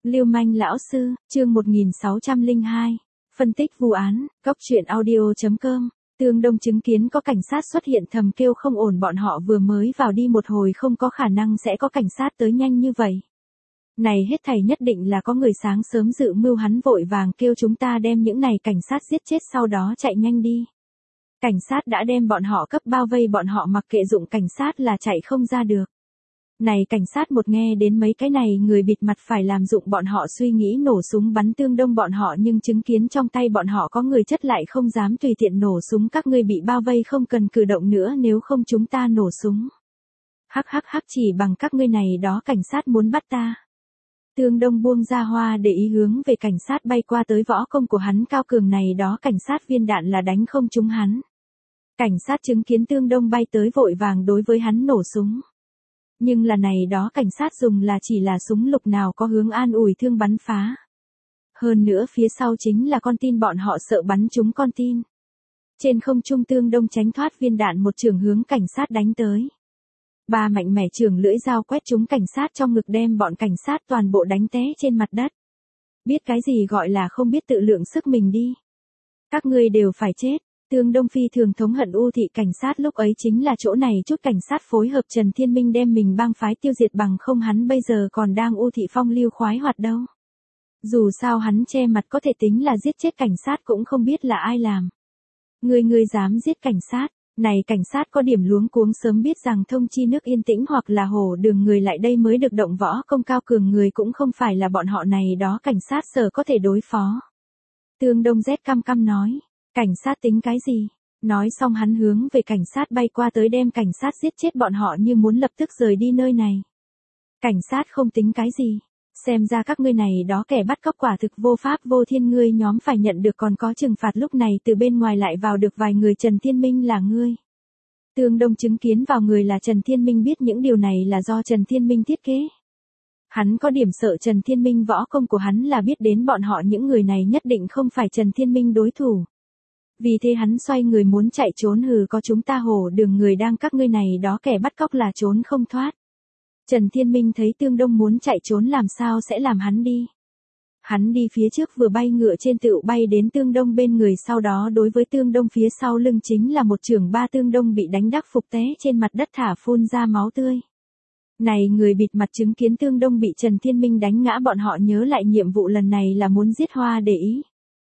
Lưu manh lão sư, chương 1602. Phân tích vụ án, Cóc truyện audio.com. Tương Đông chứng kiến có cảnh sát xuất hiện thầm kêu không ổn, bọn họ vừa mới vào đi một hồi không có khả năng sẽ có cảnh sát tới nhanh như vậy. Này hết thảy nhất định là có người sáng sớm dự mưu, hắn vội vàng kêu chúng ta đem những này cảnh sát giết chết sau đó chạy nhanh đi. Cảnh sát đã đem bọn họ cấp bao vây, bọn họ mặc kệ dụng cảnh sát là chạy không ra được. Này cảnh sát một nghe đến mấy cái này người bịt mặt phải làm dụng bọn họ suy nghĩ nổ súng bắn Tương Đông bọn họ, nhưng chứng kiến trong tay bọn họ có người chất lại không dám tùy tiện nổ súng. Các ngươi bị bao vây không cần cử động nữa, nếu không chúng ta nổ súng. Hắc hắc hắc, chỉ bằng các ngươi này đó cảnh sát muốn bắt ta. Tương Đông buông ra hoa để ý hướng về cảnh sát bay qua tới, võ công của hắn cao cường, này đó cảnh sát viên đạn là đánh không trúng hắn. Cảnh sát chứng kiến Tương Đông bay tới vội vàng đối với hắn nổ súng. Nhưng là này đó cảnh sát dùng là chỉ là súng lục, nào có hướng an ủi thương bắn phá. Hơn nữa phía sau chính là con tin, bọn họ sợ bắn trúng con tin. Trên không trung Tương Đông tránh thoát viên đạn, một chưởng hướng cảnh sát đánh tới. Ba mạnh mẽ chưởng lưỡi dao quét trúng cảnh sát trong ngực, đem bọn cảnh sát toàn bộ đánh té trên mặt đất. Biết cái gì gọi là không biết tự lượng sức mình đi. Các ngươi đều phải chết. Tương Đông phi thường thống hận U thị cảnh sát, lúc ấy chính là chỗ này chút cảnh sát phối hợp Trần Thiên Minh đem mình bang phái tiêu diệt, bằng không hắn bây giờ còn đang U thị phong lưu khoái hoạt đâu. Dù sao hắn che mặt có thể tính là giết chết cảnh sát cũng không biết là ai làm. Ngươi dám giết cảnh sát, này cảnh sát có điểm luống cuống, sớm biết rằng thông chi nước Yên Tĩnh hoặc là Hồ Đường người lại đây mới được, động võ công cao cường người cũng không phải là bọn họ này đó cảnh sát sở có thể đối phó. Tương Đông rét căm căm nói. Cảnh sát tính cái gì? Nói xong hắn hướng về cảnh sát bay qua tới, đem cảnh sát giết chết bọn họ như muốn lập tức rời đi nơi này. Cảnh sát không tính cái gì. Xem ra các ngươi này đó kẻ bắt cóc quả thực vô pháp vô thiên, ngươi nhóm phải nhận được còn có trừng phạt. Lúc này từ bên ngoài lại vào được vài người. Trần Thiên Minh là ngươi. Tương Đông chứng kiến vào người là Trần Thiên Minh, biết những điều này là do Trần Thiên Minh thiết kế. Hắn có điểm sợ Trần Thiên Minh, võ công của hắn là biết đến bọn họ những người này nhất định không phải Trần Thiên Minh đối thủ. Vì thế hắn xoay người muốn chạy trốn. Hừ, có chúng ta Hồ Đường người đang, các ngươi này đó kẻ bắt cóc là trốn không thoát. Trần Thiên Minh thấy Tương Đông muốn chạy trốn làm sao sẽ làm hắn đi. Hắn đi phía trước vừa bay ngựa trên tựu bay đến Tương Đông bên người, sau đó đối với Tương Đông phía sau lưng chính là một chưởng ba. Tương Đông bị đánh đắc phục té trên mặt đất, thả phun ra máu tươi. Này người bịt mặt chứng kiến Tương Đông bị Trần Thiên Minh đánh ngã, bọn họ nhớ lại nhiệm vụ lần này là muốn giết Hoa Để Ý.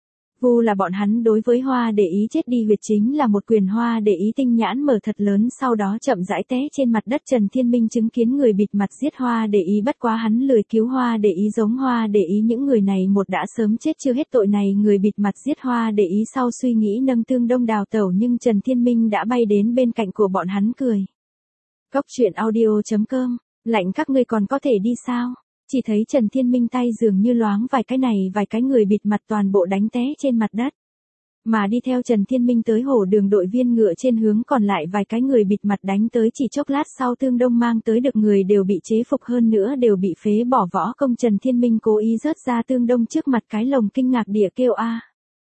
Vu là bọn hắn đối với Hoa Để Ý chết đi huyệt chính là một quyền. Hoa Để Ý tinh nhãn mở thật lớn, sau đó chậm rãi té trên mặt đất. Trần Thiên Minh chứng kiến người bịt mặt giết Hoa Để Ý, bất quá hắn lười cứu Hoa Để Ý, giống Hoa Để Ý những người này một đã sớm chết chưa hết tội. Này người bịt mặt giết Hoa Để Ý sau suy nghĩ nâng Tương Đông đào tẩu, nhưng Trần Thiên Minh đã bay đến bên cạnh của bọn hắn cười. Cóc truyện audio.com. Lạnh các ngươi còn có thể đi sao? Chỉ thấy Trần Thiên Minh tay dường như loáng vài cái người bịt mặt toàn bộ đánh té trên mặt đất. Mà đi theo Trần Thiên Minh tới Hồ Đường đội viên ngựa trên hướng còn lại vài cái người bịt mặt đánh tới, chỉ chốc lát sau Tương Đông mang tới được người đều bị chế phục, hơn nữa đều bị phế bỏ võ công. Trần Thiên Minh cố ý rớt ra Tương Đông trước mặt cái lồng, kinh ngạc địa kêu a.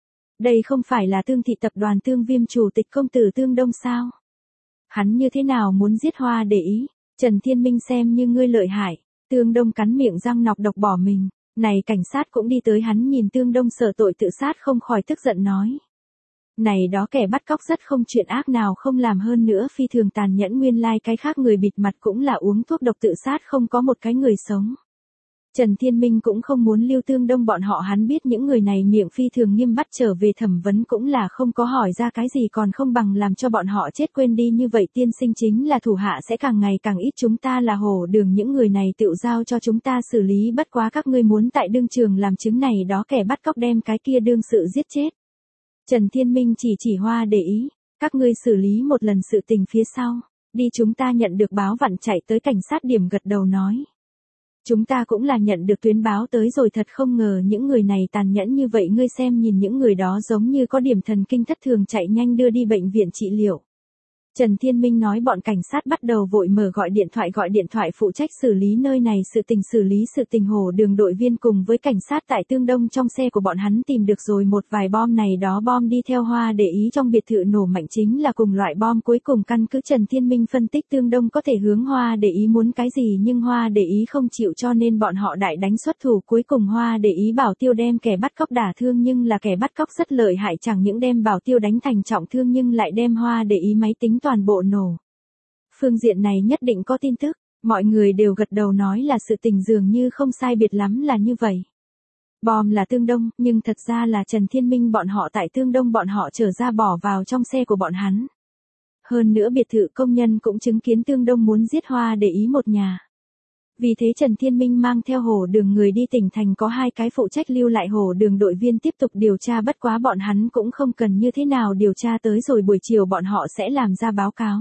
Đây không phải là Tương thị tập đoàn Tương Viêm chủ tịch công tử Tương Đông sao? Hắn như thế nào muốn giết Hoa Để Ý? Trần Thiên Minh xem như ngươi lợi hại. Tương Đông cắn miệng răng nọc độc bỏ mình. Này cảnh sát cũng đi tới, hắn nhìn Tương Đông sợ tội tự sát không khỏi tức giận nói. Này đó kẻ bắt cóc rất không chuyện ác nào không làm, hơn nữa phi thường tàn nhẫn, nguyên lai cái khác người bịt mặt cũng là uống thuốc độc tự sát, không có một cái người sống. Trần Thiên Minh cũng không muốn lưu Tương Đông bọn họ, hắn biết những người này miệng phi thường nghiêm, bắt trở về thẩm vấn cũng là không có hỏi ra cái gì, còn không bằng làm cho bọn họ chết quên đi. Như vậy tiên sinh chính là thủ hạ sẽ càng ngày càng ít, chúng ta là Hồ Đường những người này tựu giao cho chúng ta xử lý, bất quá các ngươi muốn tại đương trường làm chứng này đó kẻ bắt cóc đem cái kia đương sự giết chết. Trần Thiên Minh chỉ Hoa Để Ý, các ngươi xử lý một lần sự tình phía sau, đi chúng ta nhận được báo vặn chạy tới. Cảnh sát điểm gật đầu nói. Chúng ta cũng là nhận được tuyến báo tới rồi, thật không ngờ những người này tàn nhẫn như vậy, ngươi xem nhìn những người đó giống như có điểm thần kinh thất thường, chạy nhanh đưa đi bệnh viện trị liệu. Trần Thiên Minh nói bọn cảnh sát bắt đầu vội mở gọi điện thoại phụ trách xử lý nơi này xử lý sự tình Hồ Đường đội viên cùng với cảnh sát tại Tương Đông trong xe của bọn hắn tìm được rồi một vài bom này đó bom đi theo Hoa Để Ý trong biệt thự nổ mạnh chính là cùng loại bom cuối cùng căn cứ Trần Thiên Minh phân tích Tương Đông có thể hướng Hoa Để Ý muốn cái gì nhưng Hoa Để Ý không chịu cho nên bọn họ đại đánh xuất thủ cuối cùng Hoa Để Ý bảo tiêu đem kẻ bắt cóc đả thương nhưng là kẻ bắt cóc rất lợi hại chẳng những đem bảo tiêu đánh thành trọng thương nhưng lại đem Hoa Để Ý máy tính toàn bộ nổ. Phương diện này nhất định có tin tức, mọi người đều gật đầu nói là sự tình dường như không sai biệt lắm là như vậy. Bom là Tương Đông, nhưng thật ra là Trần Thiên Minh bọn họ tại Tương Đông bọn họ trở ra bỏ vào trong xe của bọn hắn. Hơn nữa biệt thự công nhân cũng chứng kiến Tương Đông muốn giết Hoa Để Ý một nhà. Vì thế Trần Thiên Minh mang theo Hồ Đường người đi tỉnh thành có 2 cái phụ trách lưu lại Hồ Đường đội viên tiếp tục điều tra bất quá bọn hắn cũng không cần như thế nào điều tra tới rồi buổi chiều bọn họ sẽ làm ra báo cáo.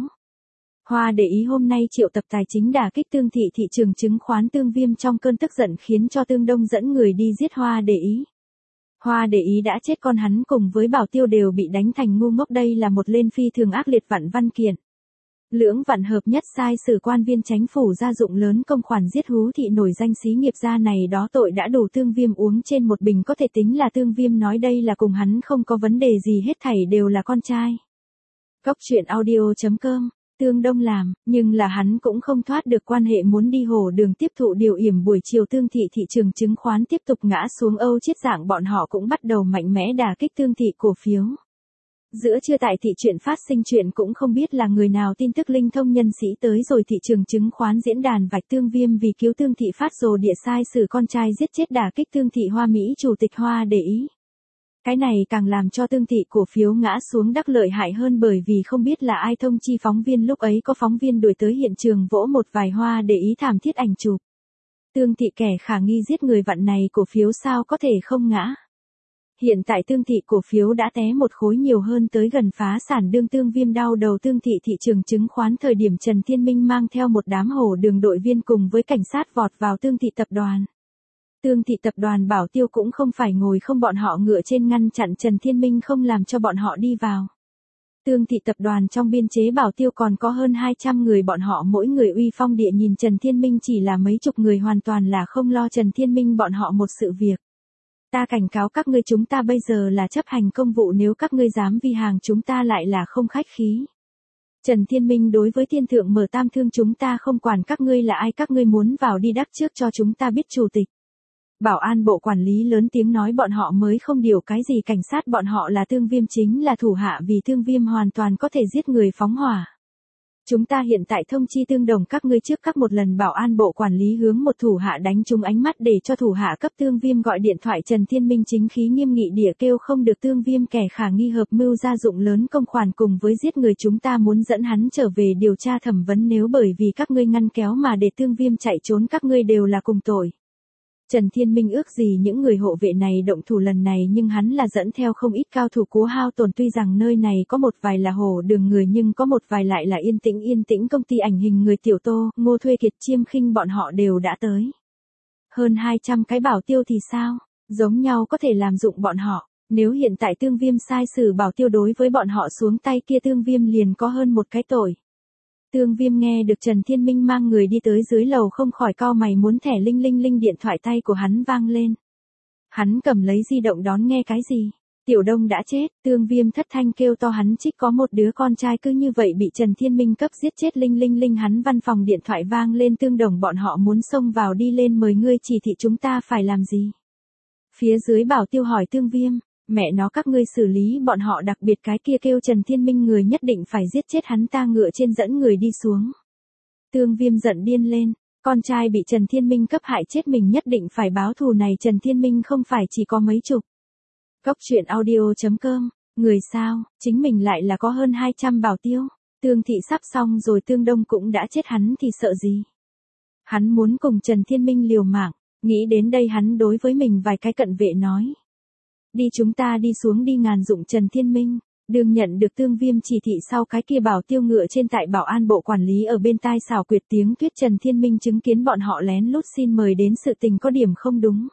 Hoa Để Ý hôm nay triệu tập tài chính đả kích Tương thị thị trường chứng khoán Tương Viêm trong cơn tức giận khiến cho Tương Đông dẫn người đi giết Hoa Để Ý. Hoa Để Ý đã chết con hắn cùng với bảo tiêu đều bị đánh thành ngu ngốc đây là một lên phi thường ác liệt vạn văn kiện. Lưỡng vạn hợp nhất sai sử quan viên chánh phủ gia dụng lớn công khoản giết hú thị nổi danh xí nghiệp gia này đó tội đã đủ Tương Viêm uống trên một bình có thể tính là Tương Viêm nói đây là cùng hắn không có vấn đề gì hết thảy đều là con trai. Góc truyện audio.com Tương Đông làm, nhưng là hắn cũng không thoát được quan hệ muốn đi Hồ Đường tiếp thụ điều yểm buổi chiều Tương thị thị trường chứng khoán tiếp tục ngã xuống Âu chiết dạng bọn họ cũng bắt đầu mạnh mẽ đả kích Tương thị cổ phiếu. Giữa trưa tại thị chuyện phát sinh chuyện cũng không biết là người nào tin tức linh thông nhân sĩ tới rồi thị trường chứng khoán diễn đàn vạch Tương Viêm vì cứu Tương thị phát rồ địa sai sử con trai giết chết đả kích Tương thị Hoa Mỹ chủ tịch Hoa Để Ý. Cái này càng làm cho Tương thị cổ phiếu ngã xuống đắc lợi hại hơn bởi vì không biết là ai thông chi phóng viên lúc ấy có phóng viên đuổi tới hiện trường vỗ một vài Hoa Để Ý thảm thiết ảnh chụp. Tương thị kẻ khả nghi giết người vặn này cổ phiếu sao có thể không ngã. Hiện tại Tương thị cổ phiếu đã té một khối nhiều hơn tới gần phá sản đương Tương Viêm đau đầu Tương thị thị trường chứng khoán thời điểm Trần Thiên Minh mang theo một đám Hồ Đường đội viên cùng với cảnh sát vọt vào Tương thị tập đoàn. Tương thị tập đoàn bảo tiêu cũng không phải ngồi không bọn họ ngựa trên ngăn chặn Trần Thiên Minh không làm cho bọn họ đi vào. Tương thị tập đoàn trong biên chế bảo tiêu còn có hơn 200 người bọn họ mỗi người uy phong địa nhìn Trần Thiên Minh chỉ là mấy chục người hoàn toàn là không lo Trần Thiên Minh bọn họ một sự việc. Ta cảnh cáo các ngươi chúng ta bây giờ là chấp hành công vụ nếu các ngươi dám vi hàng chúng ta lại là không khách khí. Trần Thiên Minh đối với thiên thượng mở tam thương chúng ta không quản các ngươi là ai các ngươi muốn vào đi đắc trước cho chúng ta biết chủ tịch. Bảo an bộ quản lý lớn tiếng nói bọn họ mới không điều cái gì cảnh sát bọn họ là Tương Viêm chính là thủ hạ vì Tương Viêm hoàn toàn có thể giết người phóng hỏa. Chúng ta hiện tại thông chi tương đồng các ngươi trước các một lần bảo an bộ quản lý hướng một thủ hạ đánh trúng ánh mắt để cho thủ hạ cấp Tương Viêm gọi điện thoại Trần Thiên Minh chính khí nghiêm nghị địa kêu không được Tương Viêm kẻ khả nghi hợp mưu gia dụng lớn công khoản cùng với giết người chúng ta muốn dẫn hắn trở về điều tra thẩm vấn nếu bởi vì các ngươi ngăn kéo mà để Tương Viêm chạy trốn các ngươi đều là cùng tội. Trần Thiên Minh ước gì những người hộ vệ này động thủ lần này nhưng hắn là dẫn theo không ít cao thủ cố hao tổn tuy rằng nơi này có một vài là Hồ Đường người nhưng có một vài lại là yên tĩnh công ty ảnh hình người Tiểu Tô, Ngô Thuê Kiệt Chiêm Khinh bọn họ đều đã tới. Hơn 200 cái bảo tiêu thì sao, giống nhau có thể làm dụng bọn họ, nếu hiện tại Tương Viêm sai sử bảo tiêu đối với bọn họ xuống tay kia Tương Viêm liền có hơn một cái tội. Tương Viêm nghe được Trần Thiên Minh mang người đi tới dưới lầu không khỏi cau mày muốn thẻ linh điện thoại tay của hắn vang lên. Hắn cầm lấy di động đón nghe cái gì? Tiểu Đông đã chết, Tương Viêm thất thanh kêu to hắn trích có một đứa con trai cứ như vậy bị Trần Thiên Minh cấp giết chết linh hắn văn phòng điện thoại vang lên Tương Đồng bọn họ muốn xông vào đi lên mời ngươi chỉ thị chúng ta phải làm gì? Phía dưới bảo tiêu hỏi Tương Viêm. Mẹ nó các ngươi xử lý bọn họ đặc biệt cái kia kêu Trần Thiên Minh người nhất định phải giết chết hắn ta ngựa trên dẫn người đi xuống. Tương Viêm giận điên lên, con trai bị Trần Thiên Minh cấp hại chết mình nhất định phải báo thù này Trần Thiên Minh không phải chỉ có mấy chục. Góc truyện audio.com, người sao, chính mình lại là có hơn 200 bảo tiêu, Tương thị sắp xong rồi Tương Đông cũng đã chết hắn thì sợ gì. Hắn muốn cùng Trần Thiên Minh liều mạng, nghĩ đến đây hắn đối với mình vài cái cận vệ nói. Đi chúng ta đi xuống đi ngàn dụng Trần Thiên Minh, đương nhận được Tương Viêm chỉ thị sau cái kia bảo tiêu ngựa trên tại bảo an bộ quản lý ở bên tai xào quyệt tiếng thuyết Trần Thiên Minh chứng kiến bọn họ lén lút xin mời đến sự tình có điểm không đúng.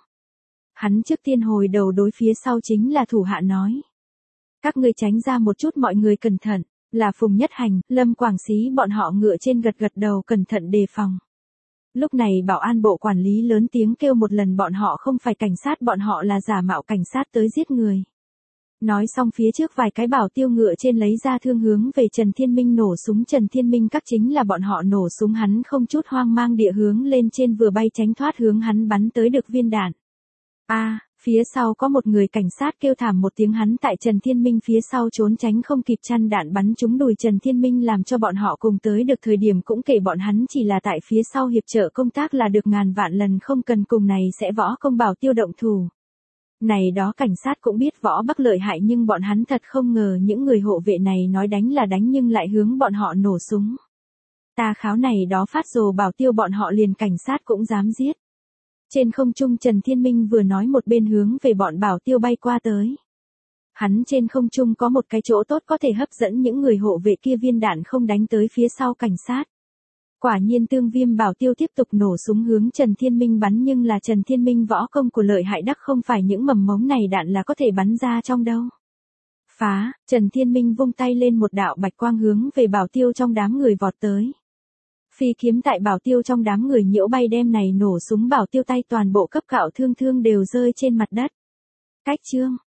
Hắn trước tiên hồi đầu đối phía sau chính là thủ hạ nói. Các ngươi tránh ra một chút mọi người cẩn thận, Là Phùng Nhất Hành, Lâm Quảng Xí bọn họ ngựa trên gật gật đầu cẩn thận đề phòng. Lúc này bảo an bộ quản lý lớn tiếng kêu một lần bọn họ không phải cảnh sát, bọn họ là giả mạo cảnh sát tới giết người. Nói xong phía trước vài cái bảo tiêu ngựa trên lấy ra thương hướng về Trần Thiên Minh nổ súng. Trần Thiên Minh các chính là bọn họ nổ súng, hắn không chút hoang mang địa hướng lên trên vừa bay tránh thoát, hướng hắn bắn tới được viên đạn. Phía sau có một người cảnh sát kêu thảm một tiếng, hắn tại Trần Thiên Minh phía sau trốn tránh không kịp, chăn đạn bắn trúng đùi Trần Thiên Minh làm cho bọn họ cùng tới được thời điểm cũng kể bọn hắn chỉ là tại phía sau hiệp trợ công tác là được, ngàn vạn lần không cần cùng này sẽ võ công bảo tiêu động thủ. Này đó cảnh sát cũng biết võ Bắc lợi hại, nhưng bọn hắn thật không ngờ những người hộ vệ này nói đánh là đánh nhưng lại hướng bọn họ nổ súng. Ta kháo này đó phát rồ bảo tiêu bọn họ liền cảnh sát cũng dám giết. Trên không trung Trần Thiên Minh vừa nói một bên hướng về bọn bảo tiêu bay qua tới. Hắn trên không trung có một cái chỗ tốt có thể hấp dẫn những người hộ vệ kia, viên đạn không đánh tới phía sau cảnh sát. Quả nhiên Tương Viêm bảo tiêu tiếp tục nổ súng hướng Trần Thiên Minh bắn, nhưng là Trần Thiên Minh võ công của lợi hại đắc không phải những mầm mống này đạn là có thể bắn ra trong đâu. Phá, Trần Thiên Minh vung tay lên một đạo bạch quang hướng về bảo tiêu trong đám người vọt tới. Phi kiếm tại bảo tiêu trong đám người nhiễu bay, đem này nổ súng bảo tiêu tay toàn bộ cấp cạo thương đều rơi trên mặt đất. Cách chương